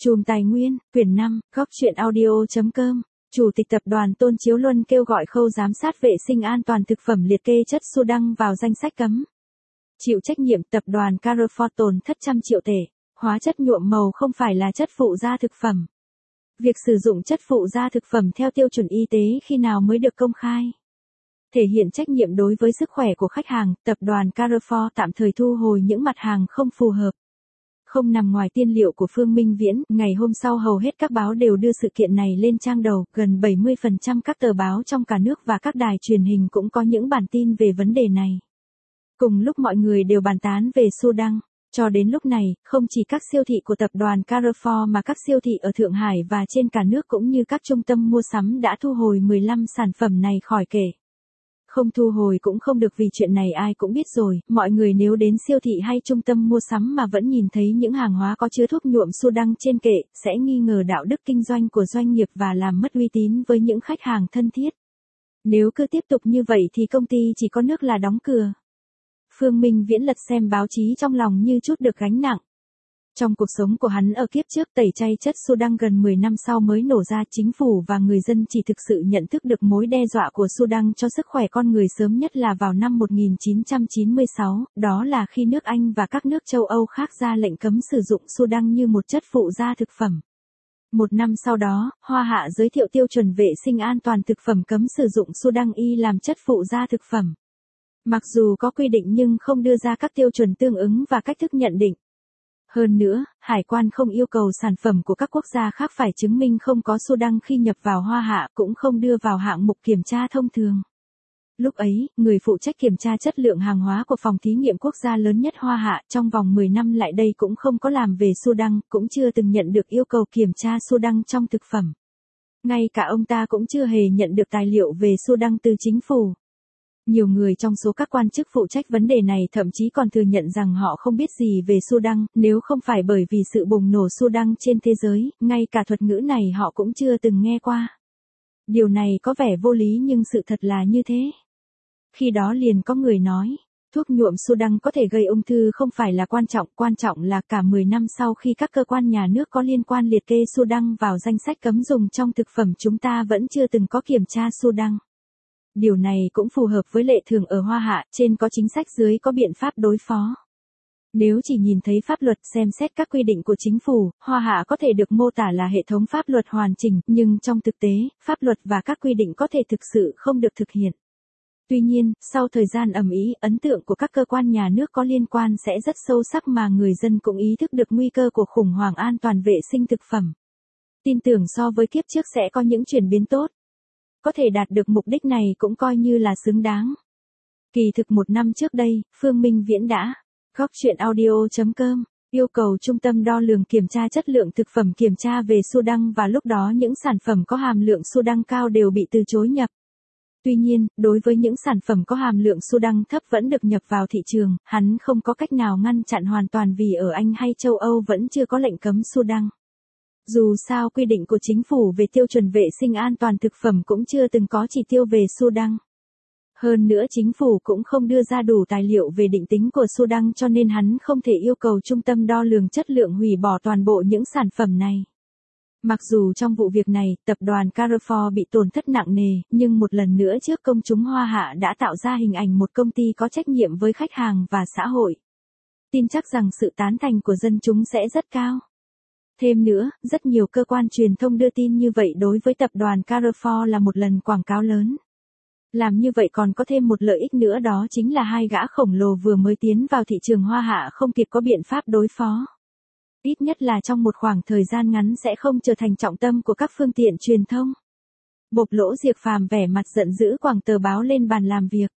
Chùm Tài nguyên, quyển 5, góc truyện audio.com. Chủ tịch tập đoàn Tôn Chiếu Luân kêu gọi khâu giám sát vệ sinh an toàn thực phẩm liệt kê chất xu đăng vào danh sách cấm. Chịu trách nhiệm tập đoàn Carrefour tổn thất trăm triệu tệ. Hóa chất nhuộm màu không phải là chất phụ gia thực phẩm. Việc sử dụng chất phụ gia thực phẩm theo tiêu chuẩn y tế khi nào mới được công khai? Thể hiện trách nhiệm đối với sức khỏe của khách hàng, tập đoàn Carrefour tạm thời thu hồi những mặt hàng không phù hợp. Không nằm ngoài tiên liệu của Phương Minh Viễn, ngày hôm sau hầu hết các báo đều đưa sự kiện này lên trang đầu, gần 70% các tờ báo trong cả nước và các đài truyền hình cũng có những bản tin về vấn đề này. Cùng lúc mọi người đều bàn tán về xu đăng. Cho đến lúc này, không chỉ các siêu thị của tập đoàn Carrefour mà các siêu thị ở Thượng Hải và trên cả nước cũng như các trung tâm mua sắm đã thu hồi 15 sản phẩm này khỏi kệ. Không thu hồi cũng không được vì chuyện này ai cũng biết rồi, mọi người nếu đến siêu thị hay trung tâm mua sắm mà vẫn nhìn thấy những hàng hóa có chứa thuốc nhuộm xu đăng trên kệ, sẽ nghi ngờ đạo đức kinh doanh của doanh nghiệp và làm mất uy tín với những khách hàng thân thiết. Nếu cứ tiếp tục như vậy thì công ty chỉ có nước là đóng cửa. Phương Minh Viễn lật xem báo chí trong lòng như chút được gánh nặng. Trong cuộc sống của hắn ở kiếp trước tẩy chay chất xu đăng gần 10 năm sau mới nổ ra, chính phủ và người dân chỉ thực sự nhận thức được mối đe dọa của xu đăng cho sức khỏe con người sớm nhất là vào năm 1996, đó là khi nước Anh và các nước châu Âu khác ra lệnh cấm sử dụng xu đăng như một chất phụ gia thực phẩm. Một năm sau đó, Hoa Hạ giới thiệu tiêu chuẩn vệ sinh an toàn thực phẩm cấm sử dụng xu đăng y làm chất phụ gia thực phẩm. Mặc dù có quy định nhưng không đưa ra các tiêu chuẩn tương ứng và cách thức nhận định. Hơn nữa, hải quan không yêu cầu sản phẩm của các quốc gia khác phải chứng minh không có xu đăng khi nhập vào Hoa Hạ, cũng không đưa vào hạng mục kiểm tra thông thường. Lúc ấy, người phụ trách kiểm tra chất lượng hàng hóa của phòng thí nghiệm quốc gia lớn nhất Hoa Hạ trong vòng 10 năm lại đây cũng không có làm về xu đăng, cũng chưa từng nhận được yêu cầu kiểm tra xu đăng trong thực phẩm. Ngay cả ông ta cũng chưa hề nhận được tài liệu về xu đăng từ chính phủ. Nhiều người trong số các quan chức phụ trách vấn đề này thậm chí còn thừa nhận rằng họ không biết gì về xu đăng, nếu không phải bởi vì sự bùng nổ xu đăng trên thế giới, ngay cả thuật ngữ này họ cũng chưa từng nghe qua. Điều này có vẻ vô lý nhưng sự thật là như thế. Khi đó liền có người nói, thuốc nhuộm xu đăng có thể gây ung thư không phải là quan trọng là cả 10 năm sau khi các cơ quan nhà nước có liên quan liệt kê xu đăng vào danh sách cấm dùng trong thực phẩm chúng ta vẫn chưa từng có kiểm tra xu đăng. Điều này cũng phù hợp với lệ thường ở Hoa Hạ, trên có chính sách dưới có biện pháp đối phó. Nếu chỉ nhìn thấy pháp luật xem xét các quy định của chính phủ, Hoa Hạ có thể được mô tả là hệ thống pháp luật hoàn chỉnh, nhưng trong thực tế, pháp luật và các quy định có thể thực sự không được thực hiện. Tuy nhiên, sau thời gian ầm ĩ, ấn tượng của các cơ quan nhà nước có liên quan sẽ rất sâu sắc mà người dân cũng ý thức được nguy cơ của khủng hoảng an toàn vệ sinh thực phẩm. Tin tưởng so với kiếp trước sẽ có những chuyển biến tốt. Có thể đạt được mục đích này cũng coi như là xứng đáng. Kỳ thực một năm trước đây, Phương Minh Viễn đã góc truyện audio.com yêu cầu Trung tâm đo lường kiểm tra chất lượng thực phẩm kiểm tra về xu đăng và lúc đó những sản phẩm có hàm lượng xu đăng cao đều bị từ chối nhập. Tuy nhiên, đối với những sản phẩm có hàm lượng xu đăng thấp vẫn được nhập vào thị trường, hắn không có cách nào ngăn chặn hoàn toàn vì ở Anh hay châu Âu vẫn chưa có lệnh cấm xu đăng. Dù sao quy định của chính phủ về tiêu chuẩn vệ sinh an toàn thực phẩm cũng chưa từng có chỉ tiêu về xu đăng. Hơn nữa chính phủ cũng không đưa ra đủ tài liệu về định tính của xu đăng cho nên hắn không thể yêu cầu trung tâm đo lường chất lượng hủy bỏ toàn bộ những sản phẩm này. Mặc dù trong vụ việc này, tập đoàn Carrefour bị tổn thất nặng nề, nhưng một lần nữa trước công chúng Hoa Hạ đã tạo ra hình ảnh một công ty có trách nhiệm với khách hàng và xã hội. Tin chắc rằng sự tán thành của dân chúng sẽ rất cao. Thêm nữa, rất nhiều cơ quan truyền thông đưa tin như vậy đối với tập đoàn Carrefour là một lần quảng cáo lớn. Làm như vậy còn có thêm một lợi ích nữa đó chính là hai gã khổng lồ vừa mới tiến vào thị trường Hoa Hạ không kịp có biện pháp đối phó. Ít nhất là trong một khoảng thời gian ngắn sẽ không trở thành trọng tâm của các phương tiện truyền thông. Bộc Lỗ Diệc Phàm vẻ mặt giận dữ quẳng tờ báo lên bàn làm việc.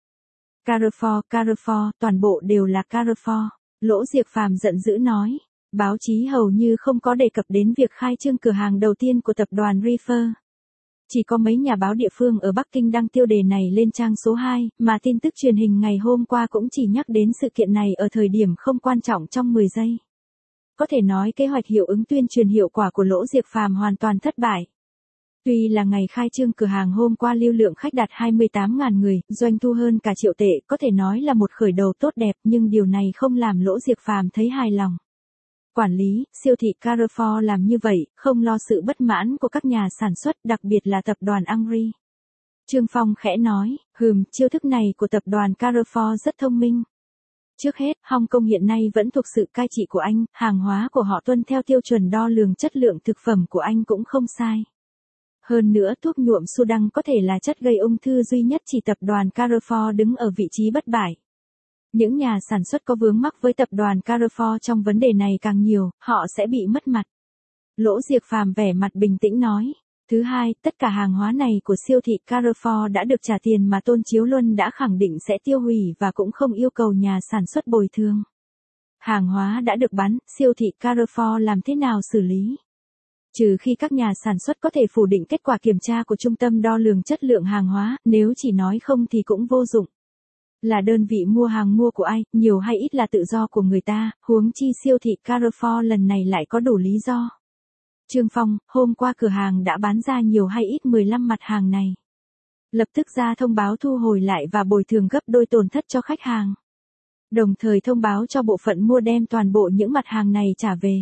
Carrefour, toàn bộ đều là Carrefour. Lỗ Diệc Phàm giận dữ nói. Báo chí hầu như không có đề cập đến việc khai trương cửa hàng đầu tiên của tập đoàn Refer. Chỉ có mấy nhà báo địa phương ở Bắc Kinh đăng tiêu đề này lên trang số 2, mà tin tức truyền hình ngày hôm qua cũng chỉ nhắc đến sự kiện này ở thời điểm không quan trọng trong 10 giây. Có thể nói kế hoạch hiệu ứng tuyên truyền hiệu quả của Lỗ Diệc Phàm hoàn toàn thất bại. Tuy là ngày khai trương cửa hàng hôm qua lưu lượng khách đạt 28.000 người, doanh thu hơn cả triệu tệ, có thể nói là một khởi đầu tốt đẹp nhưng điều này không làm Lỗ Diệc Phàm thấy hài lòng. Quản lý, siêu thị Carrefour làm như vậy, không lo sự bất mãn của các nhà sản xuất, đặc biệt là tập đoàn Angry. Trương Phong khẽ nói, chiêu thức này của tập đoàn Carrefour rất thông minh. Trước hết, Hong Kong hiện nay vẫn thuộc sự cai trị của Anh, hàng hóa của họ tuân theo tiêu chuẩn đo lường chất lượng thực phẩm của Anh cũng không sai. Hơn nữa thuốc nhuộm Sudang có thể là chất gây ung thư duy nhất, chỉ tập đoàn Carrefour đứng ở vị trí bất bại. Những nhà sản xuất có vướng mắc với tập đoàn Carrefour trong vấn đề này càng nhiều, họ sẽ bị mất mặt. Lỗ Diệc Phàm vẻ mặt bình tĩnh nói. Thứ hai, tất cả hàng hóa này của siêu thị Carrefour đã được trả tiền mà Tôn Chiếu Luân đã khẳng định sẽ tiêu hủy và cũng không yêu cầu nhà sản xuất bồi thường. Hàng hóa đã được bán, siêu thị Carrefour làm thế nào xử lý? Trừ khi các nhà sản xuất có thể phủ định kết quả kiểm tra của trung tâm đo lường chất lượng hàng hóa, nếu chỉ nói không thì cũng vô dụng. Là đơn vị mua hàng mua của ai, nhiều hay ít là tự do của người ta, huống chi siêu thị Carrefour lần này lại có đủ lý do. Trương Phong, hôm qua cửa hàng đã bán ra nhiều hay ít 15 mặt hàng này. Lập tức ra thông báo thu hồi lại và bồi thường gấp đôi tổn thất cho khách hàng. Đồng thời thông báo cho bộ phận mua đem toàn bộ những mặt hàng này trả về.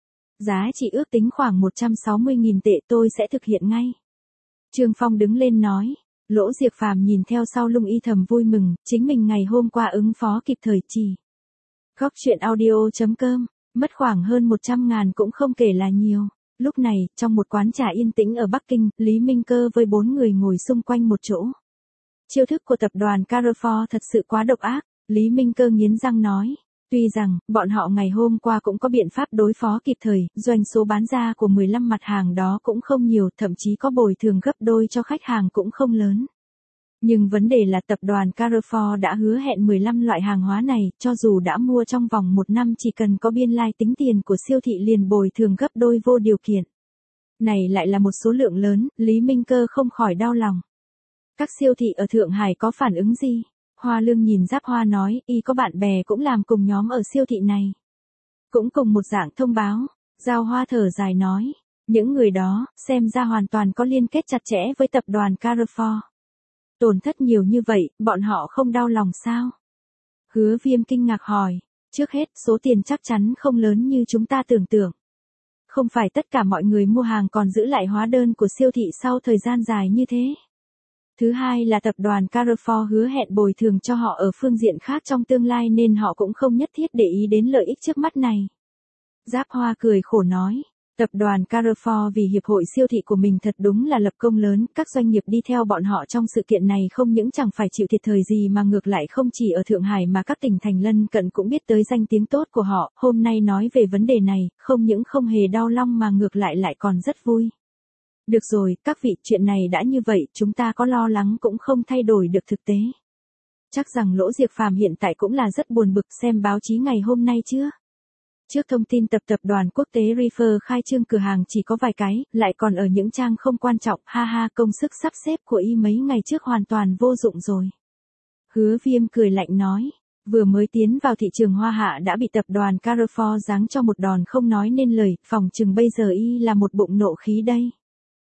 Giá trị ước tính khoảng 160.000 tệ, tôi sẽ thực hiện ngay. Trương Phong đứng lên nói. Lỗ Diệc Phàm nhìn theo sau lưng y thầm vui mừng, chính mình ngày hôm qua ứng phó kịp thời chỉ. Góc chuyện audio.com, mất khoảng hơn 100.000 cũng không kể là nhiều. Lúc này, trong một quán trà yên tĩnh ở Bắc Kinh, Lý Minh Cơ với 4 người ngồi xung quanh một chỗ. Chiêu thức của tập đoàn Carrefour thật sự quá độc ác, Lý Minh Cơ nghiến răng nói. Tuy rằng, bọn họ ngày hôm qua cũng có biện pháp đối phó kịp thời, doanh số bán ra của 15 mặt hàng đó cũng không nhiều, thậm chí có bồi thường gấp đôi cho khách hàng cũng không lớn. Nhưng vấn đề là tập đoàn Carrefour đã hứa hẹn 15 loại hàng hóa này, cho dù đã mua trong vòng 1 năm chỉ cần có biên lai tính tiền của siêu thị liền bồi thường gấp đôi vô điều kiện. Này lại là một số lượng lớn, Lý Minh Cơ không khỏi đau lòng. Các siêu thị ở Thượng Hải có phản ứng gì? Hoa Lương nhìn Giáp Hoa nói, y có bạn bè cũng làm cùng nhóm ở siêu thị này. Cũng cùng một dạng thông báo, Giao Hoa thở dài nói, những người đó, xem ra hoàn toàn có liên kết chặt chẽ với tập đoàn Carrefour. Tổn thất nhiều như vậy, bọn họ không đau lòng sao? Hứa Viêm kinh ngạc hỏi, trước hết số tiền chắc chắn không lớn như chúng ta tưởng tượng. Không phải tất cả mọi người mua hàng còn giữ lại hóa đơn của siêu thị sau thời gian dài như thế. Thứ hai là tập đoàn Carrefour hứa hẹn bồi thường cho họ ở phương diện khác trong tương lai nên họ cũng không nhất thiết để ý đến lợi ích trước mắt này. Giáp Hoa cười khổ nói, tập đoàn Carrefour vì hiệp hội siêu thị của mình thật đúng là lập công lớn, các doanh nghiệp đi theo bọn họ trong sự kiện này không những chẳng phải chịu thiệt thời gì mà ngược lại không chỉ ở Thượng Hải mà các tỉnh thành lân cận cũng biết tới danh tiếng tốt của họ, hôm nay nói về vấn đề này, không những không hề đau lòng mà ngược lại còn rất vui. Được rồi, các vị, chuyện này đã như vậy, chúng ta có lo lắng cũng không thay đổi được thực tế. Chắc rằng Lỗ Diệc Phàm hiện tại cũng là rất buồn bực, xem báo chí ngày hôm nay chưa? Trước thông tin tập đoàn quốc tế Refer khai trương cửa hàng chỉ có vài cái, lại còn ở những trang không quan trọng, ha ha, công sức sắp xếp của y mấy ngày trước hoàn toàn vô dụng rồi. Hứa Viêm cười lạnh nói, vừa mới tiến vào thị trường Hoa Hạ đã bị tập đoàn Carrefour giáng cho một đòn không nói nên lời, phòng chừng bây giờ y là một bụng nộ khí đây.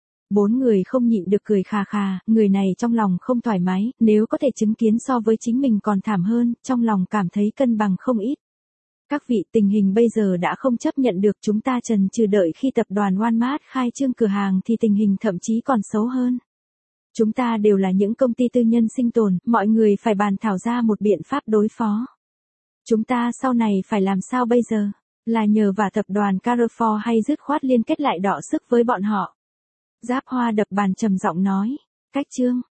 4 người không nhịn được cười khà khà, người này trong lòng không thoải mái, nếu có thể chứng kiến so với chính mình còn thảm hơn, trong lòng cảm thấy cân bằng không ít. Các vị, tình hình bây giờ đã không chấp nhận được, chúng ta chần chừ đợi khi tập đoàn Walmart khai trương cửa hàng thì tình hình thậm chí còn xấu hơn. Chúng ta đều là những công ty tư nhân sinh tồn, mọi người phải bàn thảo ra một biện pháp đối phó. Chúng ta sau này phải làm sao bây giờ? Là nhờ vào tập đoàn Carrefour hay dứt khoát liên kết lại đọ sức với bọn họ? Giáp Hoa đập bàn trầm giọng nói, cách chương.